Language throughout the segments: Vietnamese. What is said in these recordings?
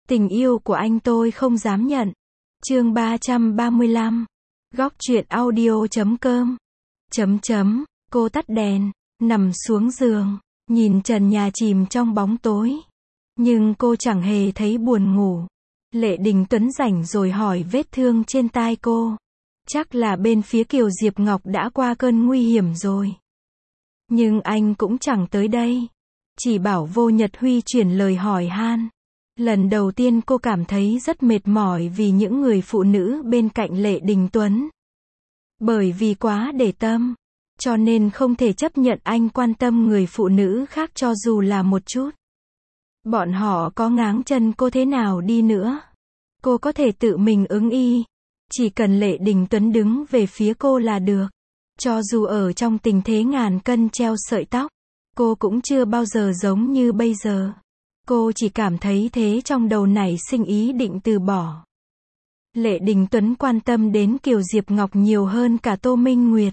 Tình yêu của anh tôi không dám nhận. Chương 335. Góc truyện audio.com. Cô tắt đèn, nằm xuống giường, nhìn trần nhà chìm trong bóng tối. Nhưng cô chẳng hề thấy buồn ngủ. Lệ Đình Tuấn rảnh rồi hỏi vết thương trên tai cô. Chắc là bên phía Kiều Diệp Ngọc đã qua cơn nguy hiểm rồi. Nhưng anh cũng chẳng tới đây. Chỉ bảo Vô Nhật Huy chuyển lời hỏi han. Lần đầu tiên cô cảm thấy rất mệt mỏi vì những người phụ nữ bên cạnh Lệ Đình Tuấn. Bởi vì quá để tâm, cho nên không thể chấp nhận anh quan tâm người phụ nữ khác cho dù là một chút. Bọn họ có ngáng chân cô thế nào đi nữa, cô có thể tự mình ứng y. Chỉ cần Lệ Đình Tuấn đứng về phía cô là được. Cho dù ở trong tình thế ngàn cân treo sợi tóc, cô cũng chưa bao giờ giống như bây giờ. Cô chỉ cảm thấy thế trong đầu nảy sinh ý định từ bỏ. Lệ Đình Tuấn quan tâm đến Kiều Diệp Ngọc nhiều hơn cả Tô Minh Nguyệt.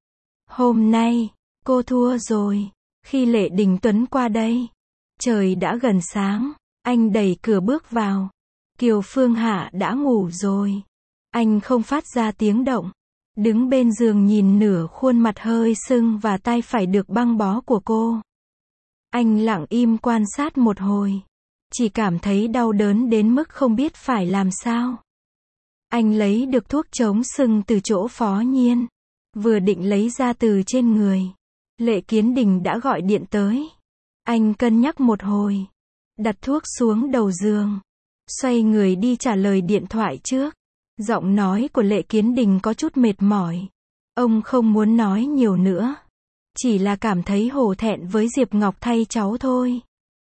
Hôm nay, cô thua rồi. Khi Lệ Đình Tuấn qua đây, trời đã gần sáng, anh đẩy cửa bước vào. Kiều Phương Hạ đã ngủ rồi. Anh không phát ra tiếng động, đứng bên giường nhìn nửa khuôn mặt hơi sưng và tay phải được băng bó của cô. Anh lặng im quan sát một hồi, chỉ cảm thấy đau đớn đến mức không biết phải làm sao. Anh lấy được thuốc chống sưng từ chỗ Phó Nhiên, vừa định lấy ra từ trên người, Lệ Kiến Đình đã gọi điện tới. Anh cân nhắc một hồi, đặt thuốc xuống đầu giường, xoay người đi trả lời điện thoại trước. Giọng nói của Lệ Kiến Đình có chút mệt mỏi. Ông không muốn nói nhiều nữa, chỉ là cảm thấy hổ thẹn với Diệp Ngọc thay cháu thôi.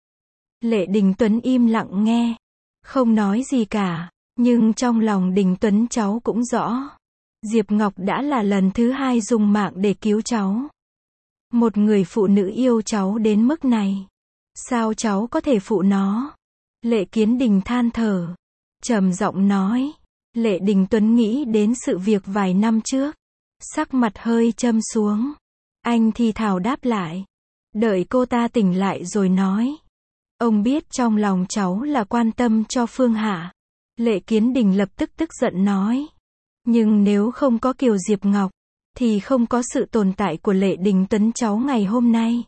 Lệ Đình Tuấn im lặng nghe, không nói gì cả, nhưng trong lòng Đình Tuấn cháu cũng rõ. Diệp Ngọc đã là lần thứ hai dùng mạng để cứu cháu. Một người phụ nữ yêu cháu đến mức này, sao cháu có thể phụ nó? Lệ Kiến Đình than thở, trầm giọng nói. Lệ Đình Tuấn nghĩ đến sự việc vài năm trước, sắc mặt hơi châm xuống. Anh thì thào đáp lại, đợi cô ta tỉnh lại rồi nói. Ông biết trong lòng cháu là quan tâm cho Phương Hạ. Lệ Kiến Đình lập tức tức giận nói. Nhưng nếu không có Kiều Diệp Ngọc, thì không có sự tồn tại của Lệ Đình Tuấn cháu ngày hôm nay.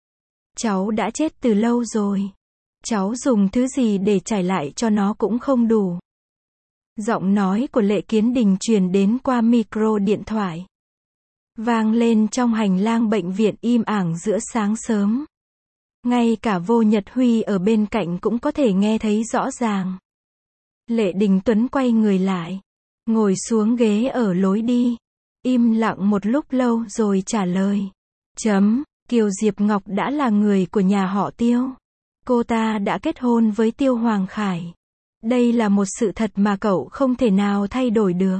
Cháu đã chết từ lâu rồi. Cháu dùng thứ gì để trả lại cho nó cũng không đủ. Giọng nói của Lệ Kiến Đình truyền đến qua micro điện thoại, vang lên trong hành lang bệnh viện im ắng giữa sáng sớm. Ngay cả Vô Nhật Huy ở bên cạnh cũng có thể nghe thấy rõ ràng. Lệ Đình Tuấn quay người lại, ngồi xuống ghế ở lối đi, im lặng một lúc lâu rồi trả lời. Kiều Diệp Ngọc đã là người của nhà họ Tiêu. Cô ta đã kết hôn với Tiêu Hoàng Khải. Đây là một sự thật mà cậu không thể nào thay đổi được.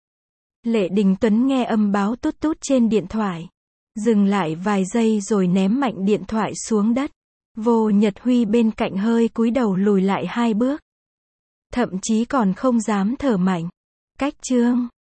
Lệ Đình Tuấn nghe âm báo tút tút trên điện thoại, dừng lại vài giây rồi ném mạnh điện thoại xuống đất. Vô Nhật Huy bên cạnh hơi cúi đầu lùi lại 2 bước. Thậm chí còn không dám thở mạnh. Cách chương